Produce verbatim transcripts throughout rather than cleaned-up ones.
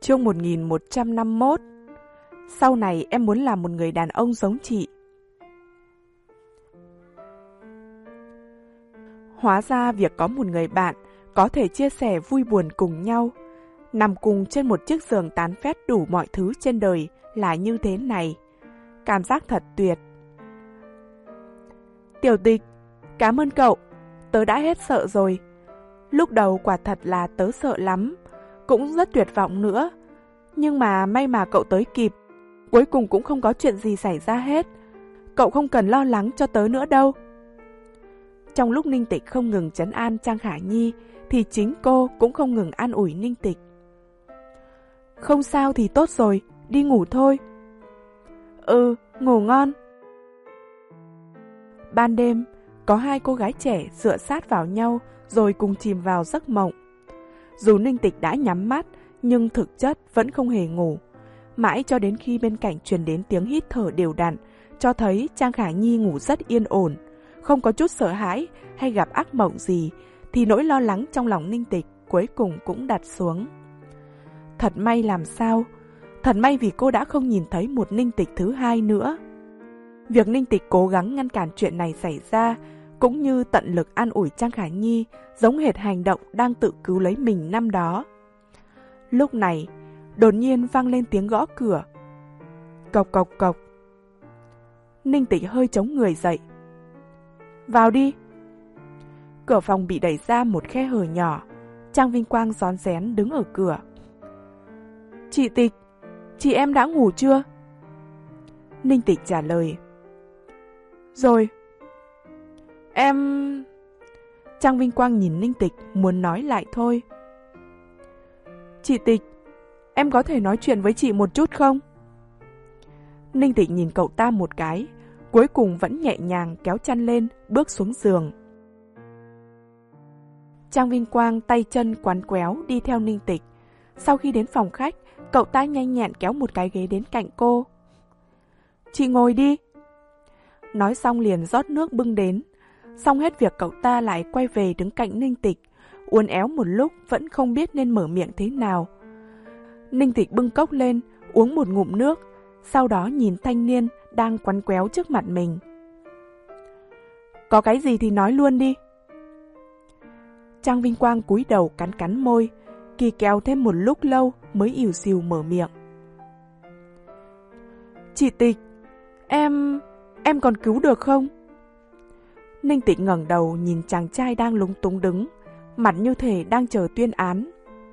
Chương một nghìn một trăm năm mươi mốt. Sau này em muốn làm một người đàn ông giống chị. Hóa ra việc có một người bạn có thể chia sẻ vui buồn cùng nhau, nằm cùng trên một chiếc giường tán phét đủ mọi thứ trên đời là như thế này. Cảm giác thật tuyệt. Tiểu Tịch, cảm ơn cậu, tớ đã hết sợ rồi. Lúc đầu quả thật là tớ sợ lắm, cũng rất tuyệt vọng nữa. Nhưng mà may mà cậu tới kịp, cuối cùng cũng không có chuyện gì xảy ra hết. Cậu không cần lo lắng cho tớ nữa đâu. Trong lúc Ninh Tịch không ngừng trấn an Trang Khả Nhi, thì chính cô cũng không ngừng an ủi Ninh Tịch. Không sao thì tốt rồi, đi ngủ thôi. Ừ, ngủ ngon. Ban đêm, có hai cô gái trẻ dựa sát vào nhau rồi cùng chìm vào giấc mộng. Dù Ninh Tịch đã nhắm mắt, nhưng thực chất vẫn không hề ngủ. Mãi cho đến khi bên cạnh truyền đến tiếng hít thở đều đặn, cho thấy Trang Khả Nhi ngủ rất yên ổn, không có chút sợ hãi hay gặp ác mộng gì, thì nỗi lo lắng trong lòng Ninh Tịch cuối cùng cũng đặt xuống. Thật may làm sao? Thật may vì cô đã không nhìn thấy một Ninh Tịch thứ hai nữa. Việc Ninh Tịch cố gắng ngăn cản chuyện này xảy ra, cũng như tận lực an ủi Trang Khả Nhi, giống hệt hành động đang tự cứu lấy mình năm đó. Lúc này, đột nhiên vang lên tiếng gõ cửa. Cộc cộc cộc. Ninh Tịch hơi chống người dậy. Vào đi. Cửa phòng bị đẩy ra một khe hở nhỏ. Trang Vinh Quang rón rén đứng ở cửa. Chị Tịch, chị em đã ngủ chưa? Ninh Tịch trả lời. Rồi. Em... Trang Vinh Quang nhìn Ninh Tịch muốn nói lại thôi. Chị Tịch, em có thể nói chuyện với chị một chút không? Ninh Tịch nhìn cậu ta một cái, cuối cùng vẫn nhẹ nhàng kéo chăn lên, bước xuống giường. Trang Vinh Quang tay chân quán quéo đi theo Ninh Tịch. Sau khi đến phòng khách, cậu ta nhanh nhẹn kéo một cái ghế đến cạnh cô. Chị ngồi đi. Nói xong liền rót nước bưng đến. Xong hết việc cậu ta lại quay về đứng cạnh Ninh Tịch, uốn éo một lúc vẫn không biết nên mở miệng thế nào. Ninh Tịch bưng cốc lên, uống một ngụm nước, sau đó nhìn thanh niên đang quắn quéo trước mặt mình. Có cái gì thì nói luôn đi. Trang Vinh Quang cúi đầu cắn cắn môi, kỳ kéo thêm một lúc lâu mới ỉu xìu mở miệng. Chị Tịch, em... em còn cứu được không? Ninh Tịch ngẩng đầu nhìn chàng trai đang lúng túng đứng, mặt như thể đang chờ tuyên án.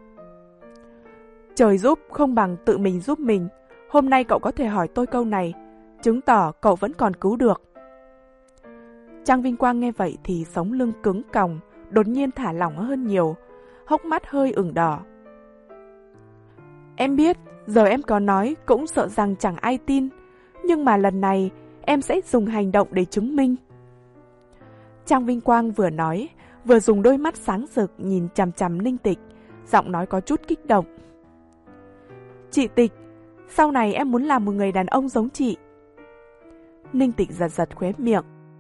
Trời giúp không bằng tự mình giúp mình. Hôm nay cậu có thể hỏi tôi câu này, chứng tỏ cậu vẫn còn cứu được. Trang Vinh Quang nghe vậy thì sống lưng cứng còng, đột nhiên thả lỏng hơn nhiều, hốc mắt hơi ửng đỏ. Em biết, giờ em có nói cũng sợ rằng chẳng ai tin, nhưng mà lần này em sẽ dùng hành động để chứng minh. Trang Vinh Quang vừa nói, vừa dùng đôi mắt sáng rực nhìn chằm chằm Ninh Tịch, giọng nói có chút kích động. Chị Tịch, sau này em muốn làm một người đàn ông giống chị. Ninh Tịch giật giật khóe miệng.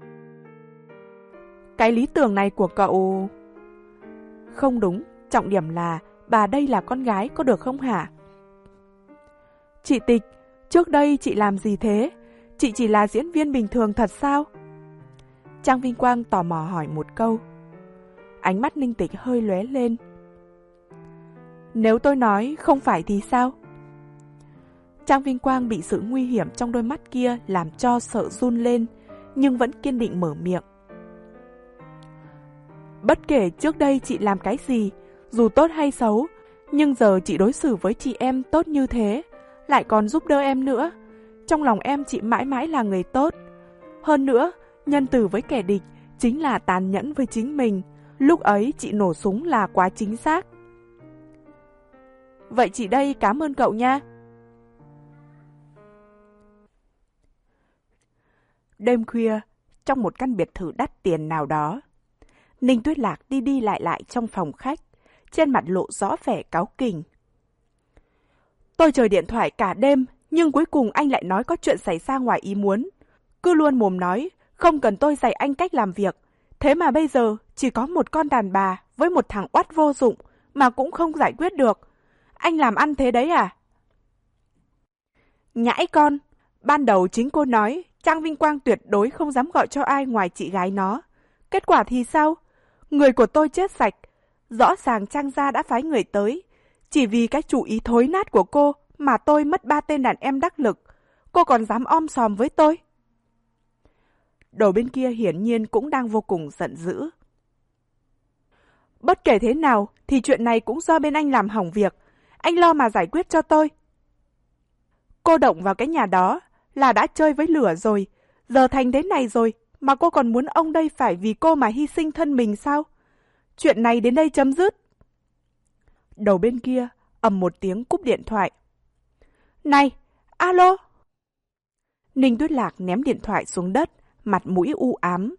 Cái lý tưởng này của cậu... Không đúng, trọng điểm là bà đây là con gái có được không hả? Chị Tịch, trước đây chị làm gì thế? Chị chỉ là diễn viên bình thường thật sao? Trang Vinh Quang tò mò hỏi một câu. Ánh mắt Ninh Tịch hơi lóe lên. Nếu tôi nói không phải thì sao? Trang Vinh Quang bị sự nguy hiểm trong đôi mắt kia làm cho sợ run lên, nhưng vẫn kiên định mở miệng. Bất kể trước đây chị làm cái gì, dù tốt hay xấu, nhưng giờ chị đối xử với chị em tốt như thế, lại còn giúp đỡ em nữa. Trong lòng em chị mãi mãi là người tốt. Hơn nữa, nhân từ với kẻ địch chính là tàn nhẫn với chính mình. Lúc ấy chị nổ súng là quá chính xác. Vậy chị đây cảm ơn cậu nha. Đêm khuya, trong một căn biệt thự đắt tiền nào đó, Ninh Tuyết Lạc đi đi lại lại trong phòng khách, trên mặt lộ rõ vẻ cáu kỉnh. Tôi chờ điện thoại cả đêm, nhưng cuối cùng anh lại nói có chuyện xảy ra ngoài ý muốn. Cứ luôn mồm nói, không cần tôi dạy anh cách làm việc. Thế mà bây giờ chỉ có một con đàn bà với một thằng oắt vô dụng mà cũng không giải quyết được. anh làm ăn thế đấy à? Nhãi con, ban đầu chính cô nói Trang Vinh Quang tuyệt đối không dám gọi cho ai ngoài chị gái nó. Kết quả thì sao? Người của tôi chết sạch. Rõ ràng Trang gia đã phái người tới. Chỉ vì cái chủ ý thối nát của cô mà tôi mất ba tên đàn em đắc lực. Cô còn dám om sòm với tôi. Đầu bên kia hiển nhiên cũng đang vô cùng giận dữ. Bất kể thế nào thì chuyện này cũng do bên anh làm hỏng việc. Anh lo mà giải quyết cho tôi. Cô động vào cái nhà đó là đã chơi với lửa rồi. Giờ thành thế này rồi mà cô còn muốn ông đây phải vì cô mà hy sinh thân mình sao? Chuyện này đến đây chấm dứt. Đầu bên kia ầm một tiếng cúp điện thoại. Này, alo. Ninh Tuyết Lạc ném điện thoại xuống đất, mặt mũi u ám.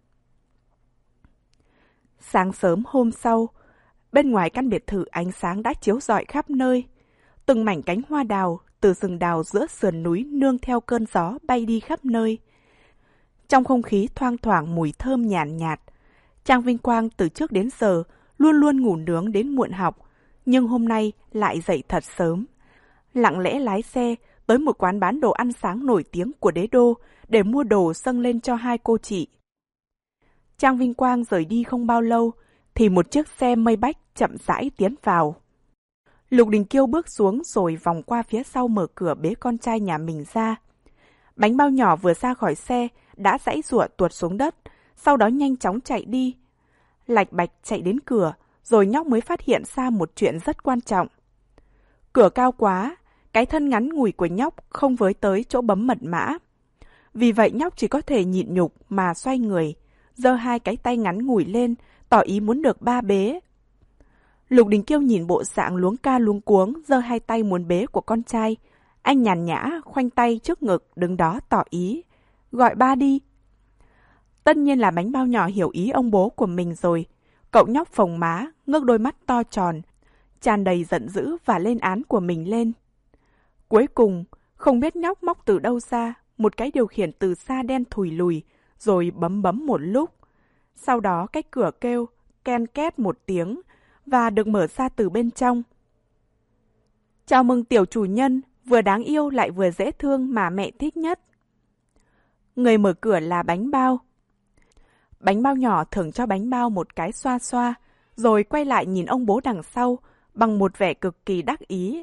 Sáng sớm hôm sau, bên ngoài căn biệt thự ánh sáng đã chiếu rọi khắp nơi. Từng mảnh cánh hoa đào từ rừng đào giữa sườn núi nương theo cơn gió bay đi khắp nơi. Trong không khí thoang thoảng mùi thơm nhàn nhạt, nhạt. Trang Vinh Quang từ trước đến giờ luôn luôn ngủ nướng đến muộn học, nhưng hôm nay lại dậy thật sớm. Lặng lẽ lái xe tới một quán bán đồ ăn sáng nổi tiếng của đế đô để mua đồ dâng lên cho hai cô chị. Trang Vinh Quang rời đi không bao lâu thì một chiếc xe mây bách chậm rãi tiến vào. Lục Đình Kiêu bước xuống rồi vòng qua phía sau mở cửa bế con trai nhà mình ra. Bánh bao nhỏ vừa ra khỏi xe đã giãy giụa tuột xuống đất, sau đó nhanh chóng chạy đi. Lạch bạch chạy đến cửa, rồi nhóc mới phát hiện ra một chuyện rất quan trọng. Cửa cao quá, cái thân ngắn ngủi của nhóc không với tới chỗ bấm mật mã. Vì vậy nhóc chỉ có thể nhịn nhục mà xoay người, giơ hai cái tay ngắn ngủi lên, tỏ ý muốn được ba bế. Lục Đình Kiêu nhìn bộ dạng luống ca luống cuống, giơ hai tay muốn bế của con trai. Anh nhàn nhã, khoanh tay trước ngực, đứng đó tỏ ý. Gọi ba đi. Tất nhiên là bánh bao nhỏ hiểu ý ông bố của mình rồi. Cậu nhóc phồng má, ngước đôi mắt to tròn, tràn đầy giận dữ và lên án của mình lên. Cuối cùng, không biết nhóc móc từ đâu ra, một cái điều khiển từ xa đen thùi lùi, rồi bấm bấm một lúc. Sau đó cái cửa kêu, ken két một tiếng, và được mở ra từ bên trong. Chào mừng tiểu chủ nhân, vừa đáng yêu lại vừa dễ thương mà mẹ thích nhất. Người mở cửa là bánh bao. Bánh bao nhỏ thưởng cho bánh bao một cái xoa xoa, rồi quay lại nhìn ông bố đằng sau, bằng một vẻ cực kỳ đắc ý.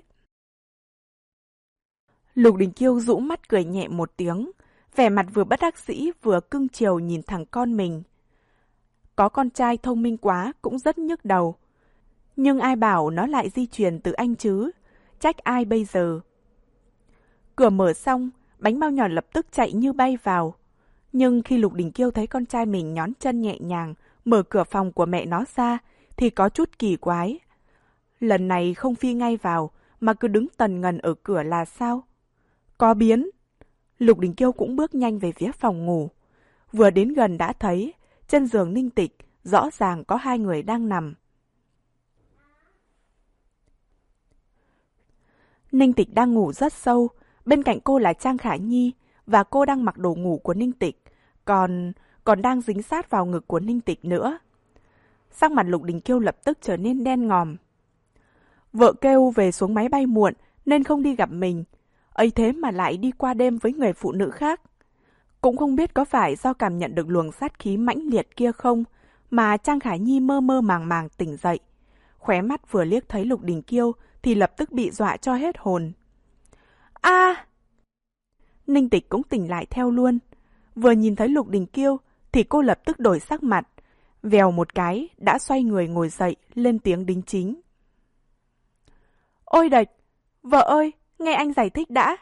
Lục Đình Kiêu rũ mắt cười nhẹ một tiếng, vẻ mặt vừa bất đắc dĩ vừa cưng chiều nhìn thằng con mình. Có con trai thông minh quá cũng rất nhức đầu. Nhưng ai bảo nó lại di truyền từ anh chứ, trách ai bây giờ. Cửa mở xong, bánh bao nhỏ lập tức chạy như bay vào. Nhưng khi Lục Đình Kiêu thấy con trai mình nhón chân nhẹ nhàng, mở cửa phòng của mẹ nó ra, thì có chút kỳ quái. Lần này không phi ngay vào, mà cứ đứng tần ngần ở cửa là sao? Có biến. Lục Đình Kiêu cũng bước nhanh về phía phòng ngủ. Vừa đến gần đã thấy, trên giường Ninh Tịch, rõ ràng có hai người đang nằm. Ninh Tịch đang ngủ rất sâu, bên cạnh cô là Trang Khả Nhi, và cô đang mặc đồ ngủ của Ninh Tịch, còn còn đang dính sát vào ngực của Ninh Tịch nữa. Sắc mặt Lục Đình Kiêu lập tức trở nên đen ngòm. Vợ kêu về xuống máy bay muộn nên không đi gặp mình, ấy thế mà lại đi qua đêm với người phụ nữ khác. Cũng không biết có phải do cảm nhận được luồng sát khí mãnh liệt kia không, mà Trang Khả Nhi mơ mơ màng màng tỉnh dậy. Khóe mắt vừa liếc thấy Lục Đình Kiêu thì lập tức bị dọa cho hết hồn. A! À! Ninh Tịch cũng tỉnh lại theo luôn. Vừa nhìn thấy Lục Đình Kiêu thì cô lập tức đổi sắc mặt, vèo một cái đã xoay người ngồi dậy, lên tiếng đính chính. Ôi đệch! Vợ ơi, nghe anh giải thích đã.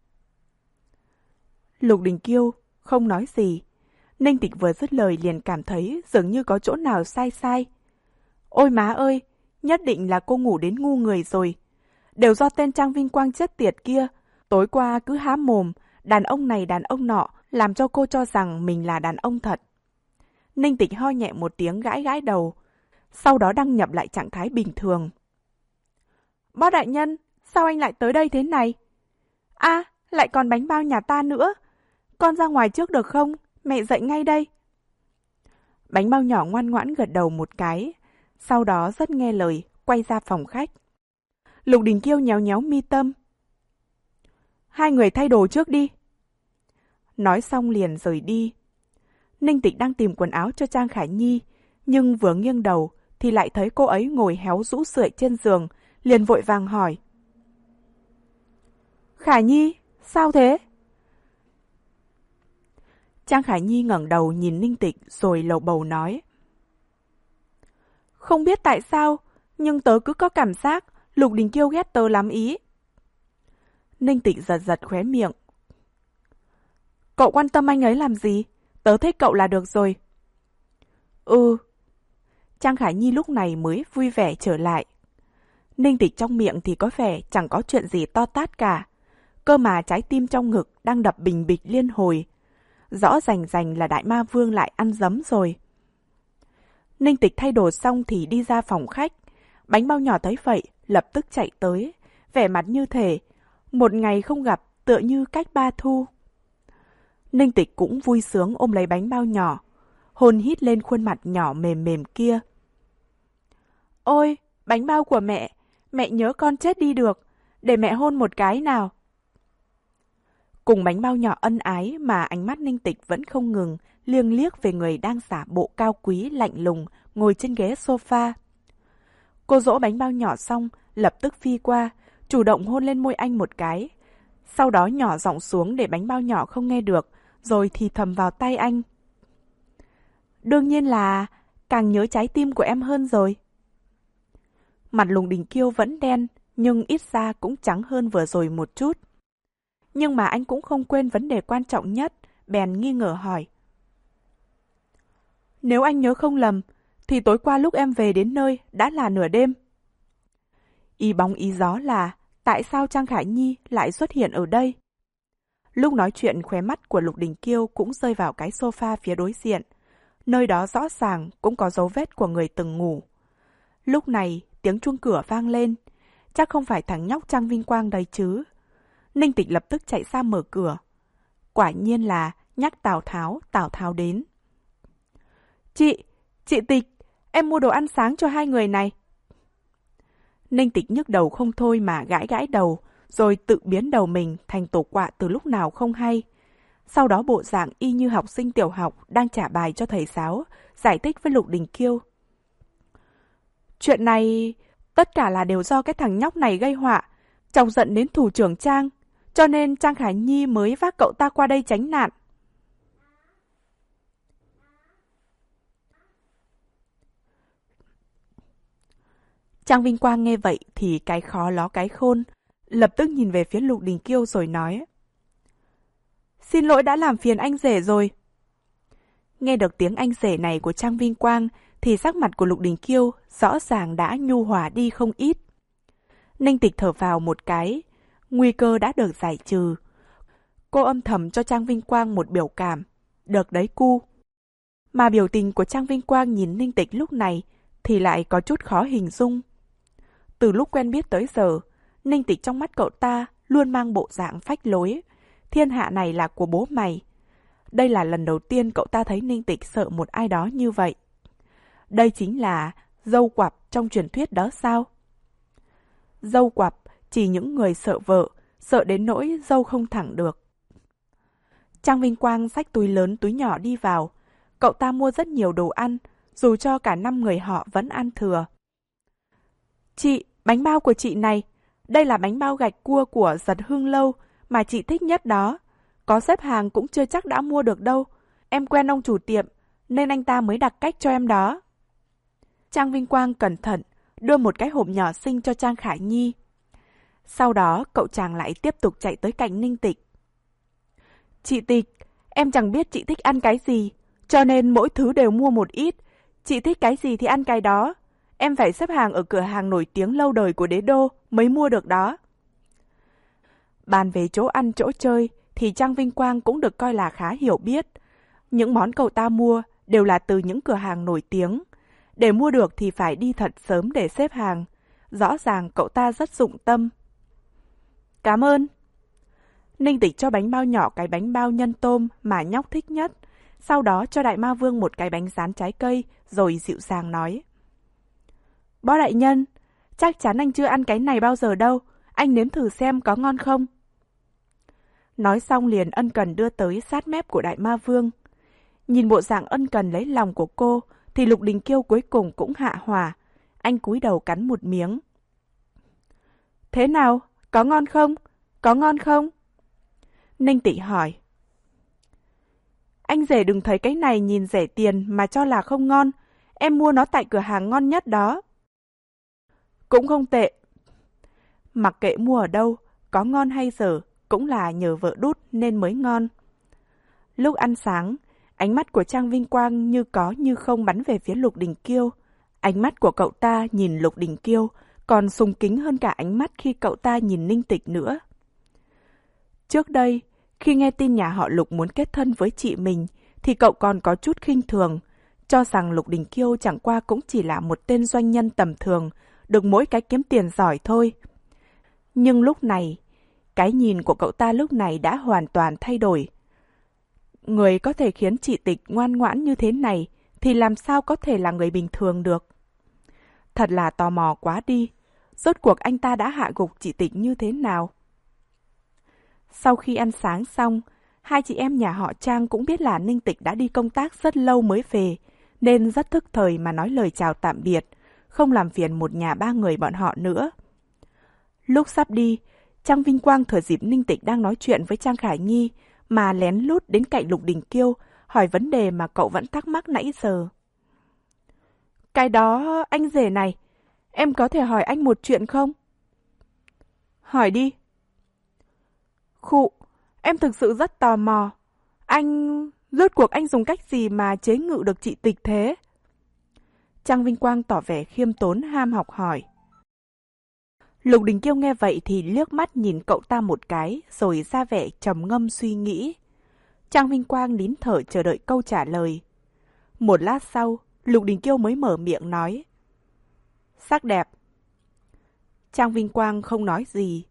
Lục Đình Kiêu không nói gì. Ninh Tịch vừa dứt lời liền cảm thấy dường như có chỗ nào sai sai. Ôi má ơi, nhất định là cô ngủ đến ngu người rồi. Đều do tên Trang Vinh Quang chết tiệt kia, tối qua cứ há mồm, đàn ông này đàn ông nọ, làm cho cô cho rằng mình là đàn ông thật. Ninh Tịch ho nhẹ một tiếng gãi gãi đầu, sau đó đăng nhập lại trạng thái bình thường. Bác đại nhân, sao anh lại tới đây thế này? A, à, lại còn bánh bao nhà ta nữa. Con ra ngoài trước được không? Mẹ dậy ngay đây. Bánh bao nhỏ ngoan ngoãn gật đầu một cái, sau đó rất nghe lời, quay ra phòng khách. Lục Đình Kiêu nhéo nhéo mi tâm. Hai người thay đồ trước đi. Nói xong liền rời đi. Ninh Tịch đang tìm quần áo cho Trang Khải Nhi, nhưng vừa nghiêng đầu thì lại thấy cô ấy ngồi héo rũ rượi trên giường, liền vội vàng hỏi. Khải Nhi, sao thế? Trang Khải Nhi ngẩng đầu nhìn Ninh Tịch rồi lầu bầu nói. Không biết tại sao, nhưng tớ cứ có cảm giác Lục Đình Kiêu ghét tớ lắm ý. Ninh Tịch giật giật khóe miệng. Cậu quan tâm anh ấy làm gì? Tớ thích cậu là được rồi. Ừ. Trang Khải Nhi lúc này mới vui vẻ trở lại. Ninh Tịch trong miệng thì có vẻ chẳng có chuyện gì to tát cả. Cơ mà trái tim trong ngực đang đập bình bịch liên hồi. Rõ rành rành là Đại Ma Vương lại ăn dấm rồi. Ninh Tịch thay đồ xong thì đi ra phòng khách. Bánh bao nhỏ thấy vậy, lập tức chạy tới, vẻ mặt như thể một ngày không gặp tựa như cách ba thu. Ninh Tịch cũng vui sướng ôm lấy bánh bao nhỏ, hôn hít lên khuôn mặt nhỏ mềm mềm kia. Ôi, bánh bao của mẹ, mẹ nhớ con chết đi được, để mẹ hôn một cái nào. Cùng bánh bao nhỏ ân ái mà ánh mắt Ninh Tịch vẫn không ngừng liêng liếc về người đang giả bộ cao quý lạnh lùng ngồi trên ghế sofa. Cô dỗ bánh bao nhỏ xong, lập tức phi qua, chủ động hôn lên môi anh một cái. Sau đó nhỏ giọng xuống để bánh bao nhỏ không nghe được, rồi thì thầm vào tay anh. Đương nhiên là càng nhớ trái tim của em hơn rồi. Mặt Lục Đình Kiêu vẫn đen, nhưng ít ra cũng trắng hơn vừa rồi một chút. Nhưng mà anh cũng không quên vấn đề quan trọng nhất, bèn nghi ngờ hỏi. Nếu anh nhớ không lầm, thì tối qua lúc em về đến nơi đã là nửa đêm. Ý bóng ý gió là tại sao Trang Khải Nhi lại xuất hiện ở đây? Lúc nói chuyện khóe mắt của Lục Đình Kiêu cũng rơi vào cái sofa phía đối diện. Nơi đó rõ ràng cũng có dấu vết của người từng ngủ. Lúc này tiếng chuông cửa vang lên. Chắc không phải thằng nhóc Trang Vinh Quang đấy chứ. Ninh Tịch lập tức chạy ra mở cửa. Quả nhiên là nhắc Tào Tháo, Tào Tháo đến. Chị, chị Tịch, em mua đồ ăn sáng cho hai người này. Ninh Tịch nhức đầu không thôi mà gãi gãi đầu, rồi tự biến đầu mình thành tổ quạ từ lúc nào không hay. Sau đó bộ dạng y như học sinh tiểu học đang trả bài cho thầy giáo, giải thích với Lục Đình Kiêu. Chuyện này, tất cả là đều do cái thằng nhóc này gây họa, chọc giận đến thủ trưởng Trang, cho nên Trang Khải Nhi mới vác cậu ta qua đây tránh nạn. Trang Vinh Quang nghe vậy thì cái khó ló cái khôn, lập tức nhìn về phía Lục Đình Kiêu rồi nói. Xin lỗi đã làm phiền anh rể rồi. Nghe được tiếng anh rể này của Trang Vinh Quang thì sắc mặt của Lục Đình Kiêu rõ ràng đã nhu hòa đi không ít. Ninh Tịch thở vào một cái, nguy cơ đã được giải trừ. Cô âm thầm cho Trang Vinh Quang một biểu cảm, được đấy cu. Mà biểu tình của Trang Vinh Quang nhìn Ninh Tịch lúc này thì lại có chút khó hình dung. Từ lúc quen biết tới giờ, Ninh Tịch trong mắt cậu ta luôn mang bộ dạng phách lối. Thiên hạ này là của bố mày. Đây là lần đầu tiên cậu ta thấy Ninh Tịch sợ một ai đó như vậy. Đây chính là dâu quặp trong truyền thuyết đó sao? Dâu quặp chỉ những người sợ vợ, sợ đến nỗi dâu không thẳng được. Trang Vinh Quang xách túi lớn túi nhỏ đi vào. Cậu ta mua rất nhiều đồ ăn, dù cho cả năm người họ vẫn ăn thừa. Chị, bánh bao của chị này, đây là bánh bao gạch cua của Giật Hương Lâu mà chị thích nhất đó. Có xếp hàng cũng chưa chắc đã mua được đâu. Em quen ông chủ tiệm, nên anh ta mới đặt cách cho em đó. Trang Vinh Quang cẩn thận đưa một cái hộp nhỏ xinh cho Trang Khải Nhi. Sau đó cậu chàng lại tiếp tục chạy tới cạnh Ninh Tịch. Chị Tịch, em chẳng biết chị thích ăn cái gì, cho nên mỗi thứ đều mua một ít. Chị thích cái gì thì ăn cái đó. Em phải xếp hàng ở cửa hàng nổi tiếng lâu đời của đế đô mới mua được đó. Bàn về chỗ ăn chỗ chơi thì Trang Vinh Quang cũng được coi là khá hiểu biết. Những món cậu ta mua đều là từ những cửa hàng nổi tiếng. Để mua được thì phải đi thật sớm để xếp hàng. Rõ ràng cậu ta rất dụng tâm. Cảm ơn. Ninh Tịch cho bánh bao nhỏ cái bánh bao nhân tôm mà nhóc thích nhất. Sau đó cho Đại Ma Vương một cái bánh rán trái cây rồi dịu dàng nói. Bó đại nhân, Chắc chắn anh chưa ăn cái này bao giờ đâu. Anh nếm thử xem có ngon không. Nói xong liền ân cần đưa tới sát mép của Đại Ma Vương. Nhìn bộ dạng ân cần lấy lòng của cô, thì Lục Đình Kiêu cuối cùng cũng hạ hỏa. Anh cúi đầu cắn một miếng. Thế nào? Có ngon không? Có ngon không? Ninh Tị hỏi. Anh rể đừng thấy cái này nhìn rẻ tiền mà cho là không ngon. Em mua nó tại cửa hàng ngon nhất đó. Cũng không tệ. Mặc kệ mua ở đâu, có ngon hay dở, cũng là nhờ vợ đút nên mới ngon. Lúc ăn sáng, ánh mắt của Trang Vinh Quang như có như không bắn về phía Lục Đình Kiêu. Ánh mắt của cậu ta nhìn Lục Đình Kiêu còn sùng kính hơn cả ánh mắt khi cậu ta nhìn Ninh Tịch nữa. Trước đây, khi nghe tin nhà họ Lục muốn kết thân với chị mình, thì cậu còn có chút khinh thường, cho rằng Lục Đình Kiêu chẳng qua cũng chỉ là một tên doanh nhân tầm thường, được mỗi cái kiếm tiền giỏi thôi. Nhưng lúc này, cái nhìn của cậu ta lúc này đã hoàn toàn thay đổi. Người có thể khiến chị Tịch ngoan ngoãn như thế này, thì làm sao có thể là người bình thường được. Thật là tò mò quá đi, rốt cuộc anh ta đã hạ gục chị Tịch như thế nào? Sau khi ăn sáng xong, hai chị em nhà họ Trang cũng biết là Ninh Tịch đã đi công tác rất lâu mới về, nên rất thức thời mà nói lời chào tạm biệt, không làm phiền một nhà ba người bọn họ nữa. Lúc sắp đi, Trang Vinh Quang thừa dịp Ninh Tịch đang nói chuyện với Trang Khải Nhi mà lén lút đến cạnh Lục Đình Kiêu hỏi vấn đề mà cậu vẫn thắc mắc nãy giờ. Cái đó, anh rể này, em có thể hỏi anh một chuyện không? Hỏi đi. Khụ, em thực sự rất tò mò. Anh... rốt cuộc anh dùng cách gì mà chế ngự được chị Tịch thế? Trang Vinh Quang tỏ vẻ khiêm tốn ham học hỏi. Lục Đình Kiêu nghe vậy thì liếc mắt nhìn cậu ta một cái, rồi ra vẻ trầm ngâm suy nghĩ. Trang Vinh Quang nín thở chờ đợi câu trả lời. Một lát sau, Lục Đình Kiêu mới mở miệng nói. Sắc đẹp. Trang Vinh Quang không nói gì.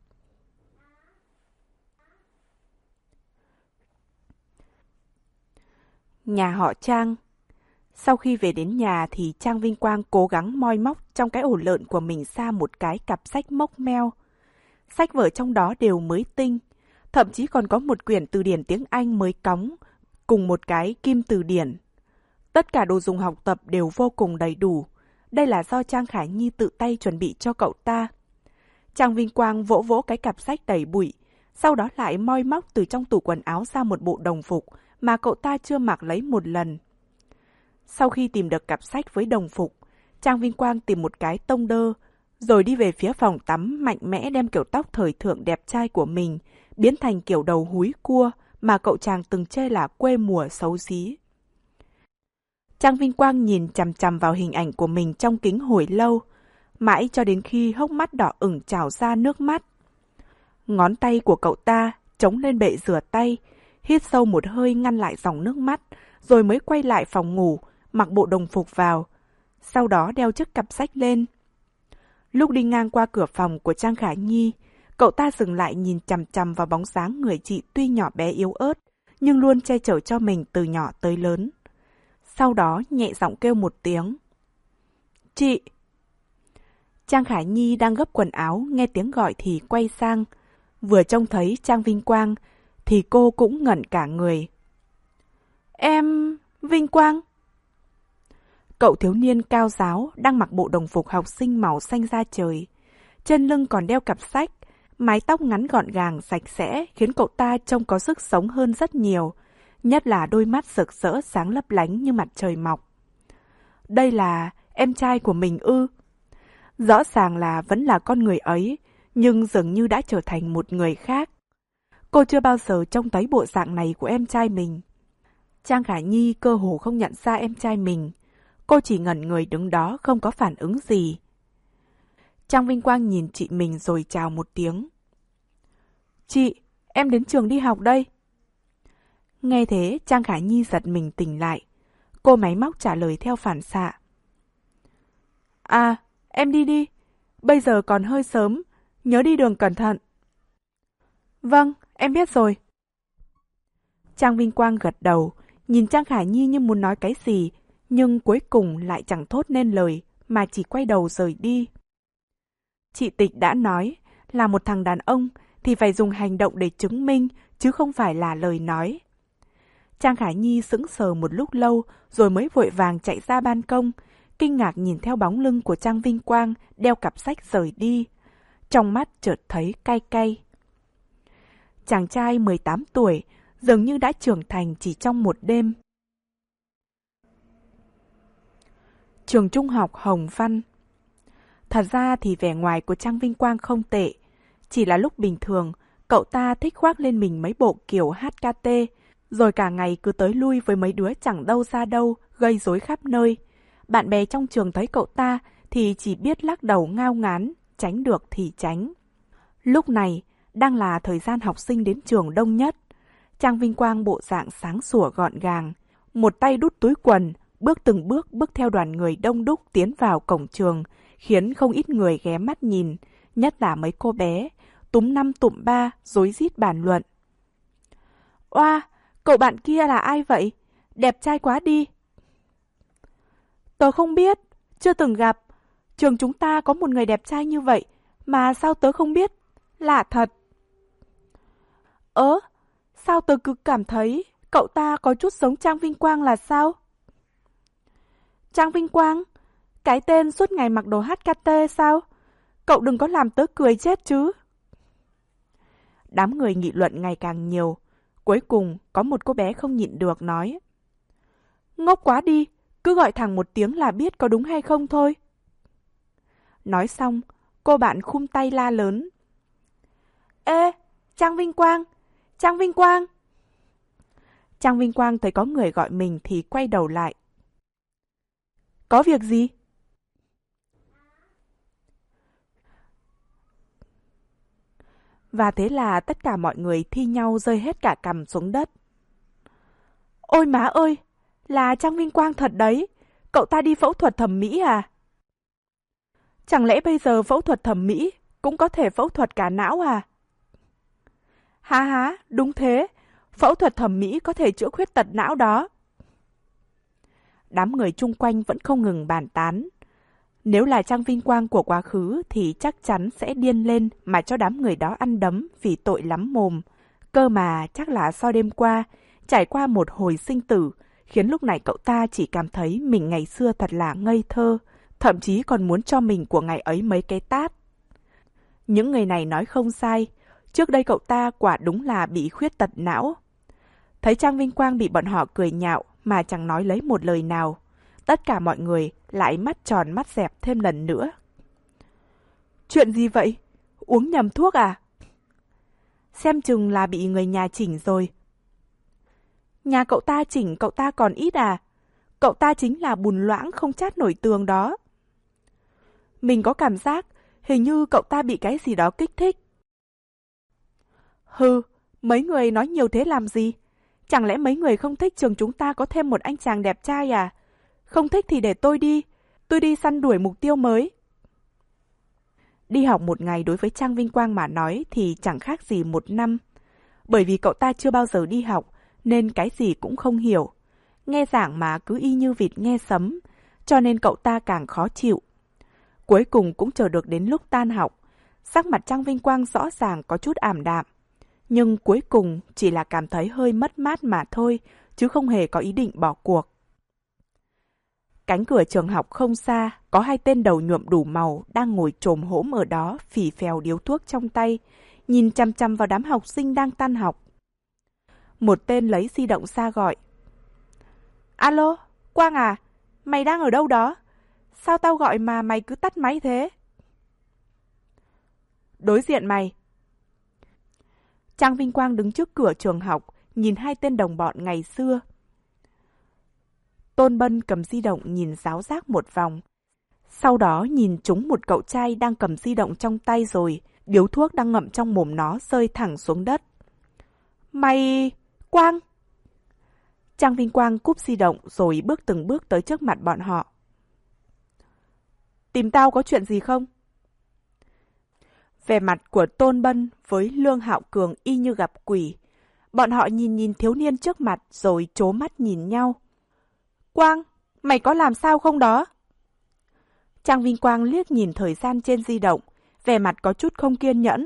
Nhà họ Trang. Sau khi về đến nhà thì Trang Vinh Quang cố gắng moi móc trong cái ổ lợn của mình ra một cái cặp sách mốc meo. Sách vở trong đó đều mới tinh, thậm chí còn có một quyển từ điển tiếng Anh mới cóng, cùng một cái kim từ điển. Tất cả đồ dùng học tập đều vô cùng đầy đủ. Đây là do Trang Khải Nhi tự tay chuẩn bị cho cậu ta. Trang Vinh Quang vỗ vỗ cái cặp sách đầy bụi, sau đó lại moi móc từ trong tủ quần áo ra một bộ đồng phục mà cậu ta chưa mặc lấy một lần. Sau khi tìm được cặp sách với đồng phục, Trang Vinh Quang tìm một cái tông đơ, rồi đi về phía phòng tắm mạnh mẽ đem kiểu tóc thời thượng đẹp trai của mình biến thành kiểu đầu húi cua mà cậu chàng từng chê là quê mùa xấu xí. Trang Vinh Quang nhìn chằm chằm vào hình ảnh của mình trong kính hồi lâu, mãi cho đến khi hốc mắt đỏ ửng trào ra nước mắt. Ngón tay của cậu ta chống lên bệ rửa tay, hít sâu một hơi ngăn lại dòng nước mắt, rồi mới quay lại phòng ngủ, mặc bộ đồng phục vào, sau đó đeo chiếc cặp sách lên. Lúc đi ngang qua cửa phòng của Trang Khải Nhi, cậu ta dừng lại nhìn chằm chằm vào bóng dáng người chị tuy nhỏ bé yếu ớt, nhưng luôn che chở cho mình từ nhỏ tới lớn. Sau đó nhẹ giọng kêu một tiếng. Chị! Trang Khải Nhi đang gấp quần áo, nghe tiếng gọi thì quay sang. Vừa trông thấy Trang Vinh Quang, thì cô cũng ngẩn cả người. Em... Vinh Quang? Cậu thiếu niên cao ráo đang mặc bộ đồng phục học sinh màu xanh da trời. Trên lưng còn đeo cặp sách, mái tóc ngắn gọn gàng sạch sẽ khiến cậu ta trông có sức sống hơn rất nhiều, nhất là đôi mắt rực rỡ sáng lấp lánh như mặt trời mọc. Đây là em trai của mình ư? Rõ ràng là vẫn là con người ấy, nhưng dường như đã trở thành một người khác. Cô chưa bao giờ trông thấy bộ dạng này của em trai mình. Trang Khải Nhi cơ hồ không nhận ra em trai mình. Cô chỉ ngẩn người đứng đó không có phản ứng gì. Trang Vinh Quang nhìn chị mình rồi chào một tiếng. Chị, em đến trường đi học đây. Nghe thế, Trang Khải Nhi giật mình tỉnh lại. Cô máy móc trả lời theo phản xạ. À, em đi đi. Bây giờ còn hơi sớm, nhớ đi đường cẩn thận. Vâng, em biết rồi. Trang Vinh Quang gật đầu, nhìn Trang Khải Nhi như muốn nói cái gì, nhưng cuối cùng lại chẳng thốt nên lời, mà chỉ quay đầu rời đi. Chị Tịch đã nói là một thằng đàn ông thì phải dùng hành động để chứng minh, chứ không phải là lời nói. Trang Khải Nhi sững sờ một lúc lâu rồi mới vội vàng chạy ra ban công, kinh ngạc nhìn theo bóng lưng của Trang Vinh Quang đeo cặp sách rời đi. Trong mắt chợt thấy cay cay. Chàng trai mười tám tuổi, dường như đã trưởng thành chỉ trong một đêm. Trường trung học Hồng Văn. Thật ra thì vẻ ngoài của Trang Vinh Quang không tệ. Chỉ là lúc bình thường, cậu ta thích khoác lên mình mấy bộ kiểu hát ca tê, rồi cả ngày cứ tới lui với mấy đứa chẳng đâu ra đâu, gây rối khắp nơi. Bạn bè trong trường thấy cậu ta thì chỉ biết lắc đầu ngao ngán, tránh được thì tránh. Lúc này, đang là thời gian học sinh đến trường đông nhất. Trang Vinh Quang bộ dạng sáng sủa gọn gàng, một tay đút túi quần, bước từng bước bước theo đoàn người đông đúc tiến vào cổng trường, khiến không ít người ghé mắt nhìn, nhất là mấy cô bé, túm năm tụm ba, rối rít bàn luận. Oa, cậu bạn kia là ai vậy? Đẹp trai quá đi. Tớ không biết, chưa từng gặp. Trường chúng ta có một người đẹp trai như vậy, mà sao tớ không biết? Lạ thật. Ớ, sao tớ cứ cảm thấy cậu ta có chút giống Trang Vinh Quang là sao? Trang Vinh Quang? Cái tên suốt ngày mặc đồ hát ca tê sao? Cậu đừng có làm tớ cười chết chứ. Đám người nghị luận ngày càng nhiều. Cuối cùng có một cô bé không nhịn được nói. Ngốc quá đi, cứ gọi thẳng một tiếng là biết có đúng hay không thôi. Nói xong, cô bạn khum tay la lớn. Ê, Trang Vinh Quang, Trang Vinh Quang. Trang Vinh Quang thấy có người gọi mình thì quay đầu lại. Có việc gì? Và thế là tất cả mọi người thi nhau rơi hết cả cằm xuống đất. Ôi má ơi, là Trang Vinh Quang thật đấy. Cậu ta đi phẫu thuật thẩm mỹ à? Chẳng lẽ bây giờ phẫu thuật thẩm mỹ cũng có thể phẫu thuật cả não à? Há há, đúng thế. Phẫu thuật thẩm mỹ có thể chữa khuyết tật não đó. Đám người chung quanh vẫn không ngừng bàn tán. Nếu là Trang Vinh Quang của quá khứ thì chắc chắn sẽ điên lên mà cho đám người đó ăn đấm vì tội lắm mồm. Cơ mà chắc là sau đêm qua, trải qua một hồi sinh tử, khiến lúc này cậu ta chỉ cảm thấy mình ngày xưa thật là ngây thơ, thậm chí còn muốn cho mình của ngày ấy mấy cái tát. Những người này nói không sai, trước đây cậu ta quả đúng là bị khuyết tật não. Thấy Trang Vinh Quang bị bọn họ cười nhạo mà chẳng nói lấy một lời nào. Tất cả mọi người lại mắt tròn mắt dẹp thêm lần nữa. Chuyện gì vậy? Uống nhầm thuốc à? Xem chừng là bị người nhà chỉnh rồi. Nhà cậu ta chỉnh cậu ta còn ít à? Cậu ta chính là bùn loãng không chát nổi tường đó. Mình có cảm giác hình như cậu ta bị cái gì đó kích thích. Hừ, mấy người nói nhiều thế làm gì? Chẳng lẽ mấy người không thích trường chúng ta có thêm một anh chàng đẹp trai à? Không thích thì để tôi đi. Tôi đi săn đuổi mục tiêu mới. Đi học một ngày đối với Trang Vinh Quang mà nói thì chẳng khác gì một năm. Bởi vì cậu ta chưa bao giờ đi học nên cái gì cũng không hiểu. Nghe giảng mà cứ y như vịt nghe sấm, cho nên cậu ta càng khó chịu. Cuối cùng cũng chờ được đến lúc tan học. Sắc mặt Trang Vinh Quang rõ ràng có chút ảm đạm. Nhưng cuối cùng chỉ là cảm thấy hơi mất mát mà thôi, chứ không hề có ý định bỏ cuộc. Cánh cửa trường học không xa, có hai tên đầu nhuộm đủ màu đang ngồi chồm hổm ở đó phì phèo điếu thuốc trong tay, nhìn chằm chằm vào đám học sinh đang tan học. Một tên lấy di động ra gọi. Alo, Quang à, mày đang ở đâu đó? Sao tao gọi mà mày cứ tắt máy thế? Đối diện mày. Trang Vinh Quang đứng trước cửa trường học, nhìn hai tên đồng bọn ngày xưa. Tôn Bân cầm di động nhìn ráo rác một vòng. Sau đó nhìn trúng một cậu trai đang cầm di động trong tay rồi, điếu thuốc đang ngậm trong mồm nó rơi thẳng xuống đất. Mày... Quang! Trang Vinh Quang cúp di động rồi bước từng bước tới trước mặt bọn họ. Tìm tao có chuyện gì không? Vẻ mặt của Tôn Bân với Lương Hạo Cường y như gặp quỷ. Bọn họ nhìn nhìn thiếu niên trước mặt rồi trố mắt nhìn nhau. Quang, mày có làm sao không đó? Trang Vinh Quang liếc nhìn thời gian trên di động, vẻ mặt có chút không kiên nhẫn.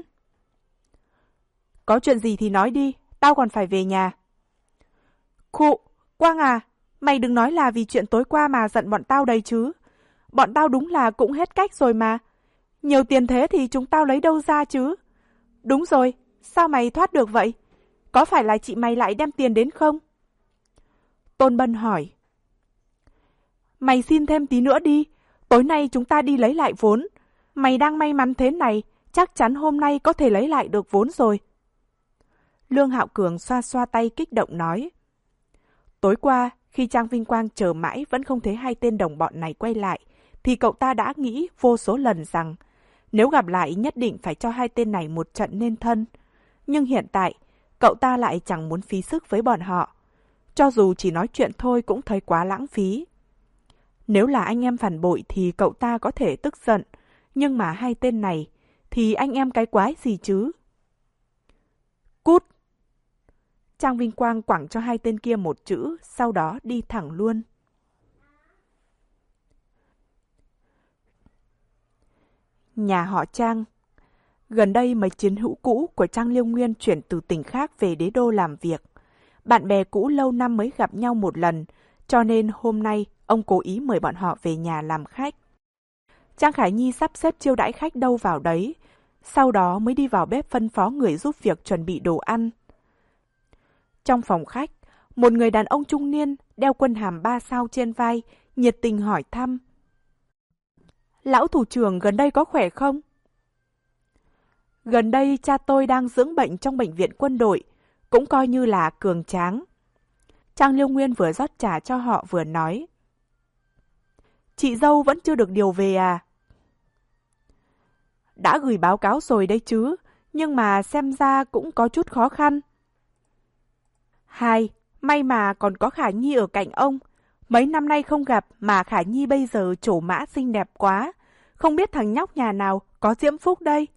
Có chuyện gì thì nói đi, tao còn phải về nhà. Khụ, Quang à, mày đừng nói là vì chuyện tối qua mà giận bọn tao đấy chứ. Bọn tao đúng là cũng hết cách rồi mà. Nhiều tiền thế thì chúng tao lấy đâu ra chứ? Đúng rồi, sao mày thoát được vậy? Có phải là chị mày lại đem tiền đến không? Tôn Bân hỏi. Mày xin thêm tí nữa đi, tối nay chúng ta đi lấy lại vốn. Mày đang may mắn thế này, chắc chắn hôm nay có thể lấy lại được vốn rồi. Lương Hạo Cường xoa xoa tay kích động nói. Tối qua, khi Trang Vinh Quang chờ mãi vẫn không thấy hai tên đồng bọn này quay lại, thì cậu ta đã nghĩ vô số lần rằng nếu gặp lại nhất định phải cho hai tên này một trận nên thân. Nhưng hiện tại, cậu ta lại chẳng muốn phí sức với bọn họ. Cho dù chỉ nói chuyện thôi cũng thấy quá lãng phí. Nếu là anh em phản bội thì cậu ta có thể tức giận, nhưng mà hai tên này thì anh em cái quái gì chứ? Cút! Trang Vinh Quang quẳng cho hai tên kia một chữ, sau đó đi thẳng luôn. Nhà họ Trang. Gần đây mấy chiến hữu cũ của Trang Liêu Nguyên chuyển từ tỉnh khác về đế đô làm việc. Bạn bè cũ lâu năm mới gặp nhau một lần, cho nên hôm nay ông cố ý mời bọn họ về nhà làm khách. Trang Khải Nhi sắp xếp chiêu đãi khách đâu vào đấy, sau đó mới đi vào bếp phân phó người giúp việc chuẩn bị đồ ăn. Trong phòng khách, một người đàn ông trung niên đeo quân hàm ba sao trên vai, nhiệt tình hỏi thăm. Lão thủ trưởng gần đây có khỏe không? Gần đây cha tôi đang dưỡng bệnh trong bệnh viện quân đội, cũng coi như là cường tráng. Trang Liêu Nguyên vừa rót trà cho họ vừa nói. Chị dâu vẫn chưa được điều về à? Đã gửi báo cáo rồi đấy chứ, nhưng mà xem ra cũng có chút khó khăn. Hai, may mà còn có Khả Nhi ở cạnh ông. Mấy năm nay không gặp mà Khả Nhi bây giờ trổ mã xinh đẹp quá. Không biết thằng nhóc nhà nào có diễm phúc đây.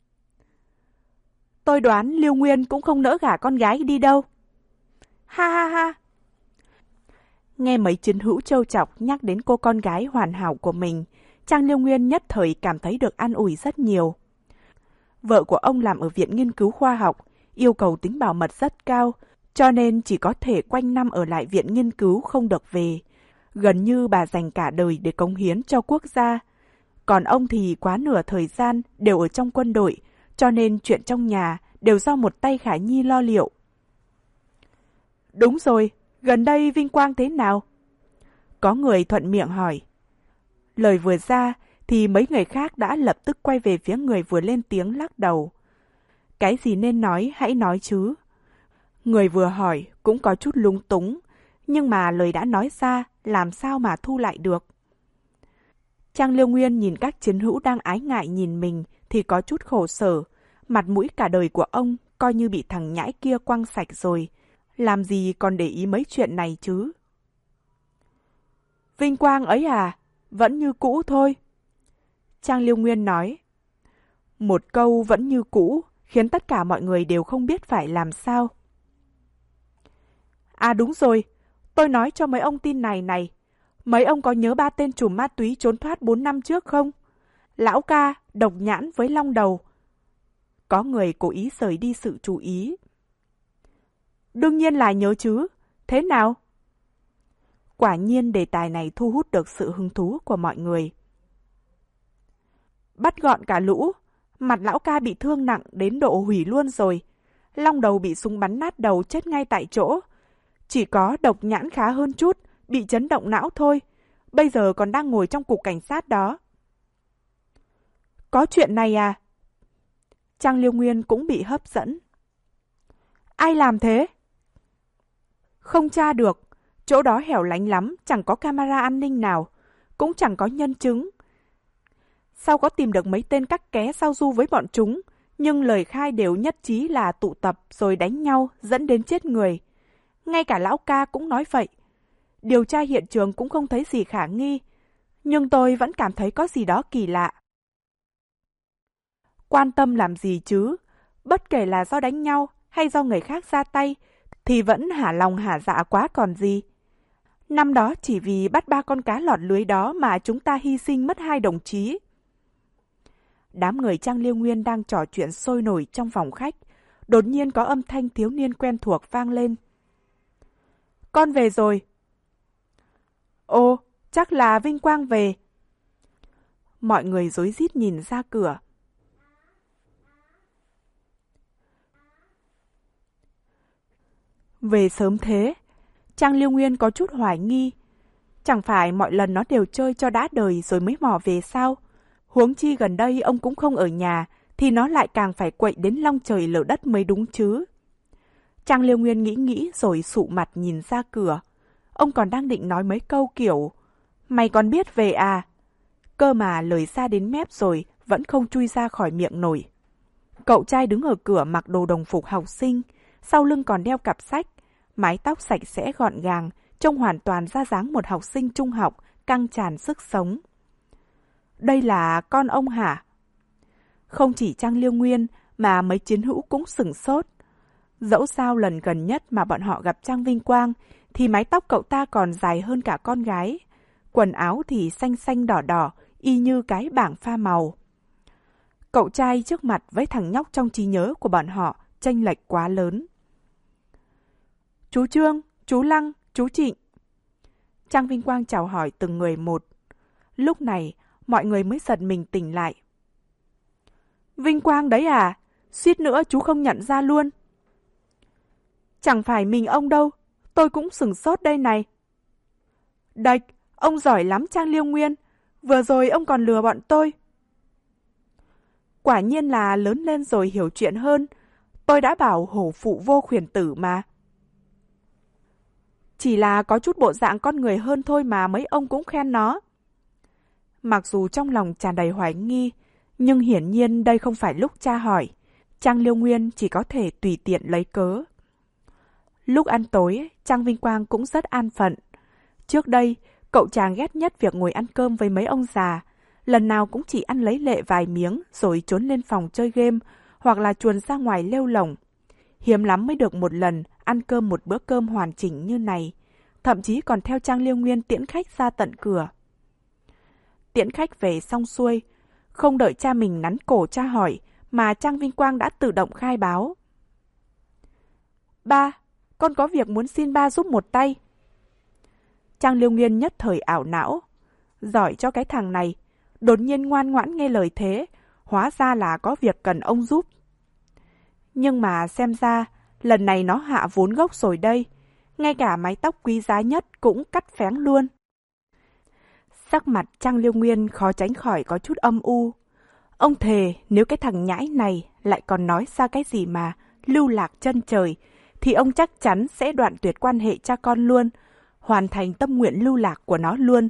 Tôi đoán Liêu Nguyên cũng không nỡ gả con gái đi đâu. Ha ha ha. Nghe mấy chiến hữu trêu chọc nhắc đến cô con gái hoàn hảo của mình, Trang Liêu Nguyên nhất thời cảm thấy được an ủi rất nhiều. Vợ của ông làm ở viện nghiên cứu khoa học, yêu cầu tính bảo mật rất cao, cho nên chỉ có thể quanh năm ở lại viện nghiên cứu không được về. Gần như bà dành cả đời để cống hiến cho quốc gia. Còn ông thì quá nửa thời gian đều ở trong quân đội, cho nên chuyện trong nhà đều do một tay Khả Nhi lo liệu. Đúng rồi, gần đây Vinh Quang thế nào? Có người thuận miệng hỏi. Lời vừa ra thì mấy người khác đã lập tức quay về phía người vừa lên tiếng lắc đầu. Cái gì nên nói hãy nói chứ. Người vừa hỏi cũng có chút lúng túng, nhưng mà lời đã nói ra làm sao mà thu lại được. Trang Liêu Nguyên nhìn các chiến hữu đang ái ngại nhìn mình thì có chút khổ sở. Mặt mũi cả đời của ông coi như bị thằng nhãi kia quăng sạch rồi. Làm gì còn để ý mấy chuyện này chứ? Vinh Quang ấy à? Vẫn như cũ thôi. Trang Liêu Nguyên nói. Một câu vẫn như cũ khiến tất cả mọi người đều không biết phải làm sao. À đúng rồi, tôi nói cho mấy ông tin này này. Mấy ông có nhớ ba tên trùm ma túy trốn thoát bốn năm trước không? Lão Ca, Độc Nhãn với Long Đầu. Có người cố ý rời đi sự chú ý. Đương nhiên là nhớ chứ. Thế nào? Quả nhiên đề tài này thu hút được sự hứng thú của mọi người. Bắt gọn cả lũ. Mặt Lão Ca bị thương nặng đến độ hủy luôn rồi. Long Đầu bị súng bắn nát đầu chết ngay tại chỗ. Chỉ có Độc Nhãn khá hơn chút, bị chấn động não thôi. Bây giờ còn đang ngồi trong cục cảnh sát đó. Có chuyện này à? Trang Liêu Nguyên cũng bị hấp dẫn. Ai làm thế? Không tra được. Chỗ đó hẻo lánh lắm, chẳng có camera an ninh nào. Cũng chẳng có nhân chứng. Sao có tìm được mấy tên cắt ké sao du với bọn chúng, nhưng lời khai đều nhất trí là tụ tập rồi đánh nhau dẫn đến chết người. Ngay cả Lão Ca cũng nói vậy. Điều tra hiện trường cũng không thấy gì khả nghi, nhưng tôi vẫn cảm thấy có gì đó kỳ lạ. Quan tâm làm gì chứ? Bất kể là do đánh nhau hay do người khác ra tay, thì vẫn hả lòng hả dạ quá còn gì. Năm đó chỉ vì bắt ba con cá lọt lưới đó mà chúng ta hy sinh mất hai đồng chí. đám người Trang Liêu Nguyên đang trò chuyện sôi nổi trong phòng khách. Đột nhiên có âm thanh thiếu niên quen thuộc vang lên. Con về rồi. Ồ, chắc là Vinh Quang về. Mọi người rối rít nhìn ra cửa. Về sớm thế, Trang Liêu Nguyên có chút hoài nghi. Chẳng phải mọi lần nó đều chơi cho đã đời rồi mới mò về sao? Huống chi gần đây ông cũng không ở nhà, thì nó lại càng phải quậy đến long trời lở đất mới đúng chứ. Trang Liêu Nguyên nghĩ nghĩ rồi sụ mặt nhìn ra cửa. Ông còn đang định nói mấy câu kiểu mày còn biết về à? Cơ mà lời ra đến mép rồi vẫn không chui ra khỏi miệng nổi. Cậu trai đứng ở cửa mặc đồ đồng phục học sinh, sau lưng còn đeo cặp sách, mái tóc sạch sẽ gọn gàng, trông hoàn toàn ra dáng một học sinh trung học, căng tràn sức sống. Đây là con ông hả? Không chỉ Trang Liêu Nguyên mà mấy chiến hữu cũng sửng sốt. Dẫu sao lần gần nhất mà bọn họ gặp Trang Vinh Quang thì mái tóc cậu ta còn dài hơn cả con gái. Quần áo thì xanh xanh đỏ đỏ, y như cái bảng pha màu. Cậu trai trước mặt với thằng nhóc trong trí nhớ của bọn họ chênh lệch quá lớn. Chú Trương, chú Lăng, chú Trịnh. Trang Vinh Quang chào hỏi từng người một. Lúc này, mọi người mới giật mình tỉnh lại. Vinh Quang đấy à? Suýt nữa chú không nhận ra luôn. Chẳng phải mình ông đâu, tôi cũng sửng sốt đây này. Đạch, ông giỏi lắm Trang Liêu Nguyên, vừa rồi ông còn lừa bọn tôi. Quả nhiên là lớn lên rồi hiểu chuyện hơn, tôi đã bảo hổ phụ vô khuyển tử mà. Chỉ là có chút bộ dạng con người hơn thôi mà mấy ông cũng khen nó. Mặc dù trong lòng tràn đầy hoài nghi, nhưng hiển nhiên đây không phải lúc tra hỏi. Trang Liêu Nguyên chỉ có thể tùy tiện lấy cớ. Lúc ăn tối, Trang Vinh Quang cũng rất an phận. Trước đây, cậu chàng ghét nhất việc ngồi ăn cơm với mấy ông già. Lần nào cũng chỉ ăn lấy lệ vài miếng rồi trốn lên phòng chơi game hoặc là chuồn ra ngoài lêu lổng. Hiếm lắm mới được một lần ăn cơm một bữa cơm hoàn chỉnh như này. Thậm chí còn theo Trang Liêu Nguyên tiễn khách ra tận cửa. Tiễn khách về xong xuôi, không đợi cha mình nắn cổ tra hỏi mà Trang Vinh Quang đã tự động khai báo. Ba, con có việc muốn xin ba giúp một tay. Trang Liêu Nguyên nhất thời ảo não. Giỏi cho cái thằng này, đột nhiên ngoan ngoãn nghe lời thế, hóa ra là có việc cần ông giúp. Nhưng mà xem ra, lần này nó hạ vốn gốc rồi đây, ngay cả mái tóc quý giá nhất cũng cắt phén luôn. Sắc mặt Trang Liêu Nguyên khó tránh khỏi có chút âm u. Ông thề nếu cái thằng nhãi này lại còn nói ra cái gì mà lưu lạc chân trời, thì ông chắc chắn sẽ đoạn tuyệt quan hệ cha con luôn, hoàn thành tâm nguyện lưu lạc của nó luôn.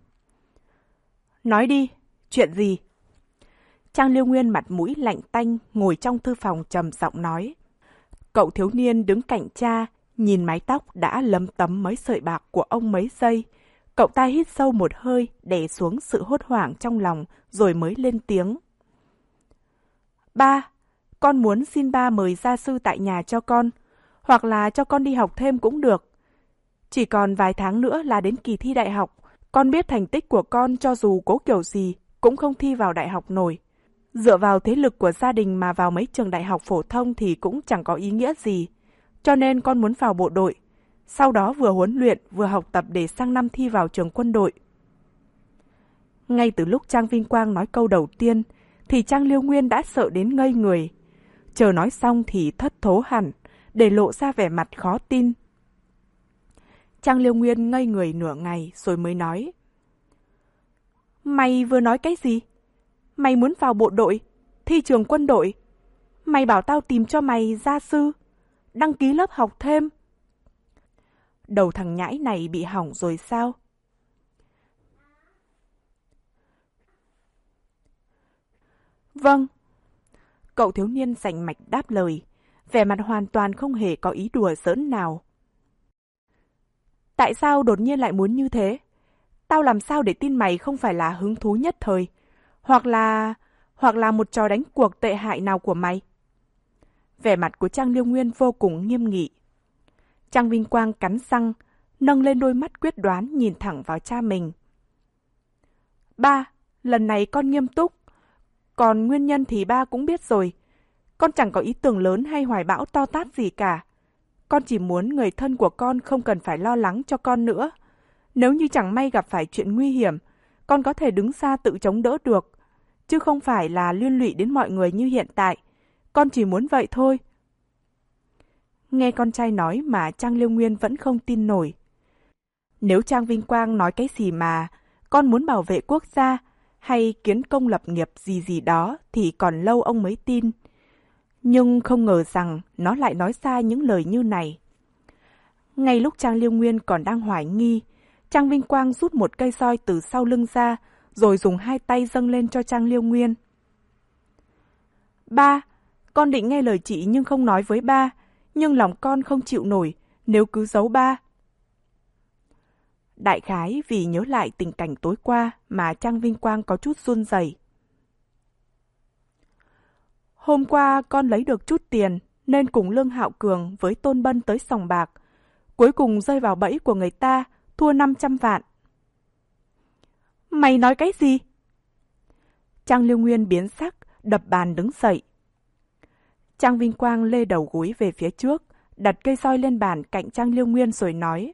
Nói đi, chuyện gì? Trang Liêu Nguyên mặt mũi lạnh tanh ngồi trong thư phòng trầm giọng nói. Cậu thiếu niên đứng cạnh cha, nhìn mái tóc đã lấm tấm mấy sợi bạc của ông mấy giây. Cậu ta hít sâu một hơi, đè xuống sự hốt hoảng trong lòng, rồi mới lên tiếng. Ba, con muốn xin ba mời gia sư tại nhà cho con, hoặc là cho con đi học thêm cũng được. Chỉ còn vài tháng nữa là đến kỳ thi đại học, con biết thành tích của con cho dù cố kiểu gì cũng không thi vào đại học nổi. Dựa vào thế lực của gia đình mà vào mấy trường đại học phổ thông thì cũng chẳng có ý nghĩa gì. Cho nên con muốn vào bộ đội, sau đó vừa huấn luyện vừa học tập để sang năm thi vào trường quân đội. Ngay từ lúc Trang Vinh Quang nói câu đầu tiên, thì Trang Liêu Nguyên đã sợ đến ngây người. Chờ nói xong thì thất thố hẳn, để lộ ra vẻ mặt khó tin. Trang Liêu Nguyên ngây người nửa ngày rồi mới nói. Mày vừa nói cái gì? Mày muốn vào bộ đội, thi trường quân đội. Mày bảo tao tìm cho mày gia sư, đăng ký lớp học thêm. Đầu thằng nhãi này bị hỏng rồi sao? Vâng. Cậu thiếu niên rành mạch đáp lời, vẻ mặt hoàn toàn không hề có ý đùa giỡn nào. Tại sao đột nhiên lại muốn như thế? Tao làm sao để tin mày không phải là hứng thú nhất thời? Hoặc là... hoặc là một trò đánh cuộc tệ hại nào của mày? Vẻ mặt của Trang Liêu Nguyên vô cùng nghiêm nghị. Trang Vinh Quang cắn răng, nâng lên đôi mắt quyết đoán nhìn thẳng vào cha mình. Ba, lần này con nghiêm túc. Còn nguyên nhân thì ba cũng biết rồi. Con chẳng có ý tưởng lớn hay hoài bão to tát gì cả. Con chỉ muốn người thân của con không cần phải lo lắng cho con nữa. Nếu như chẳng may gặp phải chuyện nguy hiểm, con có thể đứng xa tự chống đỡ được, chứ không phải là liên lụy đến mọi người như hiện tại. Con chỉ muốn vậy thôi. Nghe con trai nói mà Trang Liêu Nguyên vẫn không tin nổi. Nếu Trang Vinh Quang nói cái gì mà con muốn bảo vệ quốc gia hay kiến công lập nghiệp gì gì đó thì còn lâu ông mới tin. Nhưng không ngờ rằng nó lại nói ra những lời như này. Ngay lúc Trang Liêu Nguyên còn đang hoài nghi, Trang Vinh Quang rút một cây roi từ sau lưng ra, rồi dùng hai tay dâng lên cho Trang Liêu Nguyên. Ba, con định nghe lời chị nhưng không nói với ba, nhưng lòng con không chịu nổi nếu cứ giấu ba. Đại khái vì nhớ lại tình cảnh tối qua mà Trang Vinh Quang có chút run rẩy. Hôm qua con lấy được chút tiền nên cùng Lương Hạo Cường với Tôn Bân tới sòng bạc. Cuối cùng rơi vào bẫy của người ta, thua năm trăm vạn. Mày nói cái gì? Trang Liêu Nguyên biến sắc, đập bàn đứng dậy. Trang Vinh Quang lê đầu gối về phía trước, đặt cây roi lên bàn cạnh Trang Liêu Nguyên rồi nói.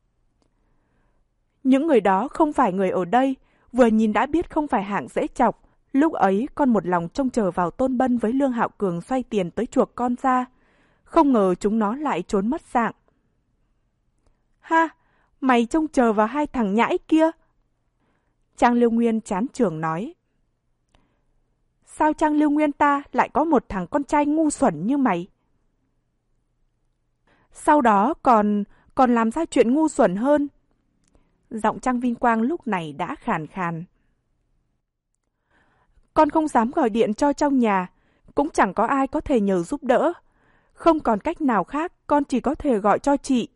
Những người đó không phải người ở đây, vừa nhìn đã biết không phải hạng dễ chọc. Lúc ấy con một lòng trông chờ vào Tôn Bân với Lương Hạo Cường xoay tiền tới chuộc con ra. Không ngờ chúng nó lại trốn mất dạng. Ha, mày trông chờ vào hai thằng nhãi kia. Trang Liêu Nguyên chán chường nói. Sao Trang Liêu Nguyên ta lại có một thằng con trai ngu xuẩn như mày? Sau đó còn, còn làm ra chuyện ngu xuẩn hơn. Giọng Trang Vinh Quang lúc này đã khàn khàn. Con không dám gọi điện cho trong nhà, cũng chẳng có ai có thể nhờ giúp đỡ. Không còn cách nào khác, con chỉ có thể gọi cho chị.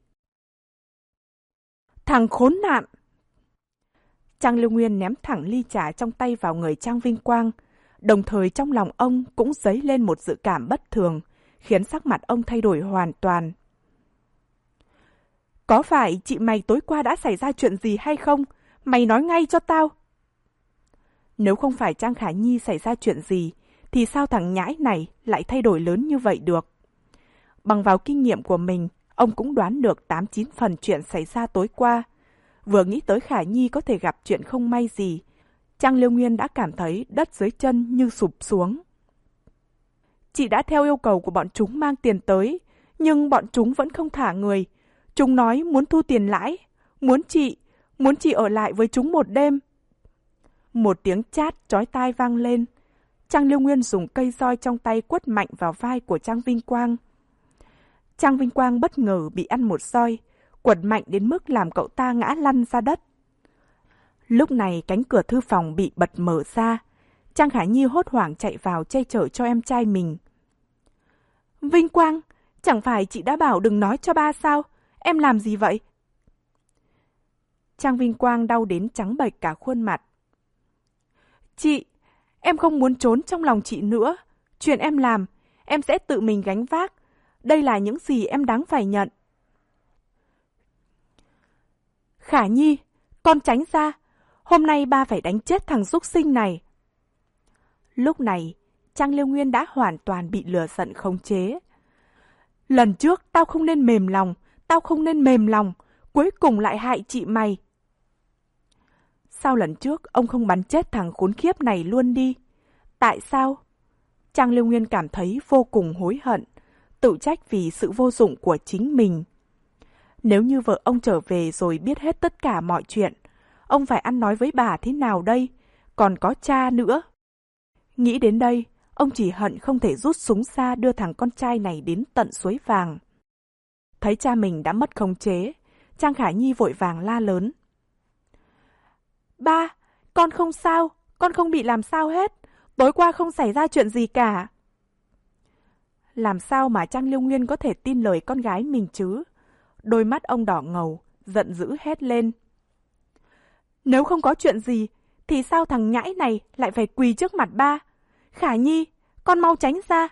Thằng khốn nạn! Trang Liêu Nguyên ném thẳng ly trà trong tay vào người Trang Vinh Quang, đồng thời trong lòng ông cũng dấy lên một dự cảm bất thường, khiến sắc mặt ông thay đổi hoàn toàn. Có phải chị mày tối qua đã xảy ra chuyện gì hay không? Mày nói ngay cho tao. Nếu không phải Trang Khả Nhi xảy ra chuyện gì, thì sao thằng nhãi này lại thay đổi lớn như vậy được? Bằng vào kinh nghiệm của mình, ông cũng đoán được tám chín phần chuyện xảy ra tối qua. Vừa nghĩ tới Khả Nhi có thể gặp chuyện không may gì, Trang Liêu Nguyên đã cảm thấy đất dưới chân như sụp xuống. Chị đã theo yêu cầu của bọn chúng mang tiền tới, nhưng bọn chúng vẫn không thả người. Chúng nói muốn thu tiền lãi, muốn chị, muốn chị ở lại với chúng một đêm. Một tiếng chát chói tai vang lên. Trang Liêu Nguyên dùng cây roi trong tay quất mạnh vào vai của Trang Vinh Quang. Trang Vinh Quang bất ngờ bị ăn một roi, quật mạnh đến mức làm cậu ta ngã lăn ra đất. Lúc này cánh cửa thư phòng bị bật mở ra. Trang Khả Nhi hốt hoảng chạy vào che chở cho em trai mình. Vinh Quang, chẳng phải chị đã bảo đừng nói cho ba sao? Em làm gì vậy? Trang Vinh Quang đau đến trắng bệch cả khuôn mặt. Chị, em không muốn trốn trong lòng chị nữa. Chuyện em làm, em sẽ tự mình gánh vác. Đây là những gì em đáng phải nhận. Khả Nhi, con tránh ra. Hôm nay ba phải đánh chết thằng súc sinh này. Lúc này, Trang Liêu Nguyên đã hoàn toàn bị lửa giận khống chế. Lần trước tao không nên mềm lòng, tao không nên mềm lòng, cuối cùng lại hại chị mày. Sao lần trước ông không bắn chết thằng khốn khiếp này luôn đi? Tại sao? Trang Liêu Nguyên cảm thấy vô cùng hối hận, tự trách vì sự vô dụng của chính mình. Nếu như vợ ông trở về rồi biết hết tất cả mọi chuyện, ông phải ăn nói với bà thế nào đây? Còn có cha nữa. Nghĩ đến đây, ông chỉ hận không thể rút súng ra đưa thằng con trai này đến tận suối vàng. Thấy cha mình đã mất khống chế, Trang Khả Nhi vội vàng la lớn. Ba, con không sao, con không bị làm sao hết. Tối qua không xảy ra chuyện gì cả. Làm sao mà Trang Liêu Nguyên có thể tin lời con gái mình chứ? Đôi mắt ông đỏ ngầu, giận dữ hét lên. Nếu không có chuyện gì, thì sao thằng nhãi này lại phải quỳ trước mặt ba? Khả Nhi, con mau tránh ra.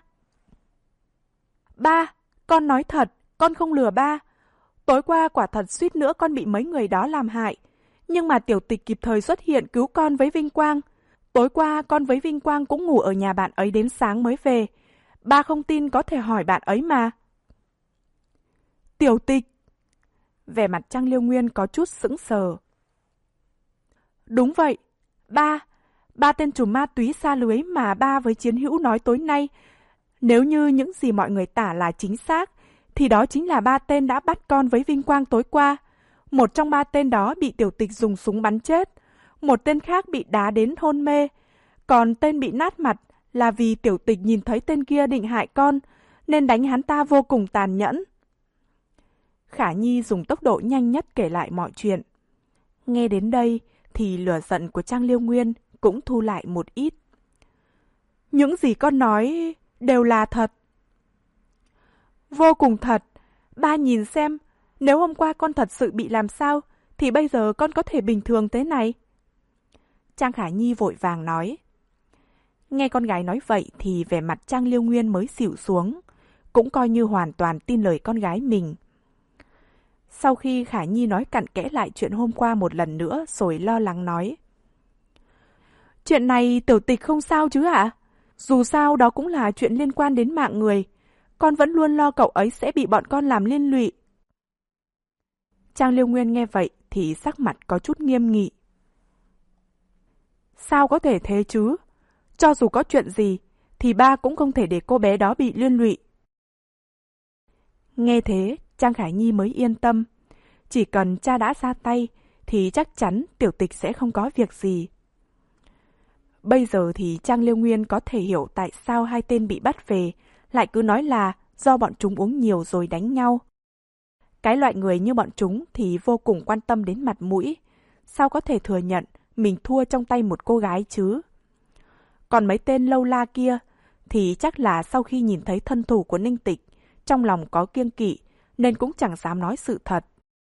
Ba, con nói thật, con không lừa ba. Tối qua quả thật suýt nữa con bị mấy người đó làm hại. Nhưng mà tiểu tịch kịp thời xuất hiện cứu con với vinh quang. Tối qua con với Vinh Quang cũng ngủ ở nhà bạn ấy đến sáng mới về. Ba không tin có thể hỏi bạn ấy mà. Tiểu Tịch. Vẻ mặt Trang Liêu Nguyên có chút sững sờ. Đúng vậy. Ba, ba tên trùm ma túy xa lưới mà ba với Chiến Hữu nói tối nay. Nếu như những gì mọi người tả là chính xác, thì đó chính là ba tên đã bắt con với Vinh Quang tối qua. Một trong ba tên đó bị Tiểu Tịch dùng súng bắn chết. Một tên khác bị đá đến hôn mê. Còn tên bị nát mặt là vì Tiểu Tịch nhìn thấy tên kia định hại con, nên đánh hắn ta vô cùng tàn nhẫn. Khả Nhi dùng tốc độ nhanh nhất kể lại mọi chuyện. Nghe đến đây thì lửa giận của Trang Liêu Nguyên cũng thu lại một ít. Những gì con nói đều là thật. Vô cùng thật. Ba nhìn xem, nếu hôm qua con thật sự bị làm sao, thì bây giờ con có thể bình thường thế này. Trang Khả Nhi vội vàng nói. Nghe con gái nói vậy thì vẻ mặt Trang Liêu Nguyên mới xỉu xuống, cũng coi như hoàn toàn tin lời con gái mình. Sau khi Khả Nhi nói cặn kẽ lại chuyện hôm qua một lần nữa rồi lo lắng nói. Chuyện này Tiểu Tịch không sao chứ ạ? Dù sao đó cũng là chuyện liên quan đến mạng người. Con vẫn luôn lo cậu ấy sẽ bị bọn con làm liên lụy. Trang Liêu Nguyên nghe vậy thì sắc mặt có chút nghiêm nghị. Sao có thể thế chứ? Cho dù có chuyện gì, thì ba cũng không thể để cô bé đó bị liên lụy. Nghe thế, Trang Khả Nhi mới yên tâm. Chỉ cần cha đã ra tay, thì chắc chắn Tiểu Tịch sẽ không có việc gì. Bây giờ thì Trang Liêu Nguyên có thể hiểu tại sao hai tên bị bắt về, lại cứ nói là do bọn chúng uống nhiều rồi đánh nhau. Cái loại người như bọn chúng thì vô cùng quan tâm đến mặt mũi. Sao có thể thừa nhận mình thua trong tay một cô gái chứ? Còn mấy tên lâu la kia thì chắc là sau khi nhìn thấy thân thủ của Ninh Tịch, trong lòng có kiêng kỵ nên cũng chẳng dám nói sự thật.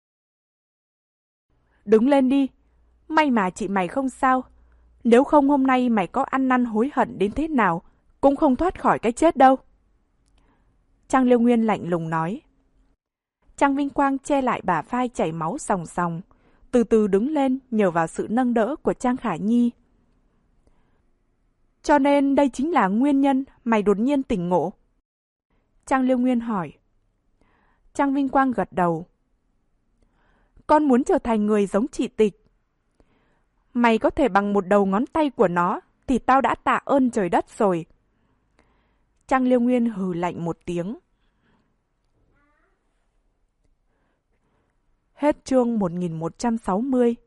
Đứng lên đi, may mà chị mày không sao. Nếu không hôm nay mày có ăn năn hối hận đến thế nào, cũng không thoát khỏi cái chết đâu. Trang Liêu Nguyên lạnh lùng nói. Trang Vinh Quang che lại bả vai chảy máu sòng sòng, từ từ đứng lên nhờ vào sự nâng đỡ của Trang Khả Nhi. Cho nên đây chính là nguyên nhân mày đột nhiên tỉnh ngộ. Trang Liêu Nguyên hỏi. Trang Vinh Quang gật đầu. Con muốn trở thành người giống chị Tịch. Mày có thể bằng một đầu ngón tay của nó thì tao đã tạ ơn trời đất rồi. Trang Liêu Nguyên hừ lạnh một tiếng. Hết chương một nghìn một trăm sáu mươi.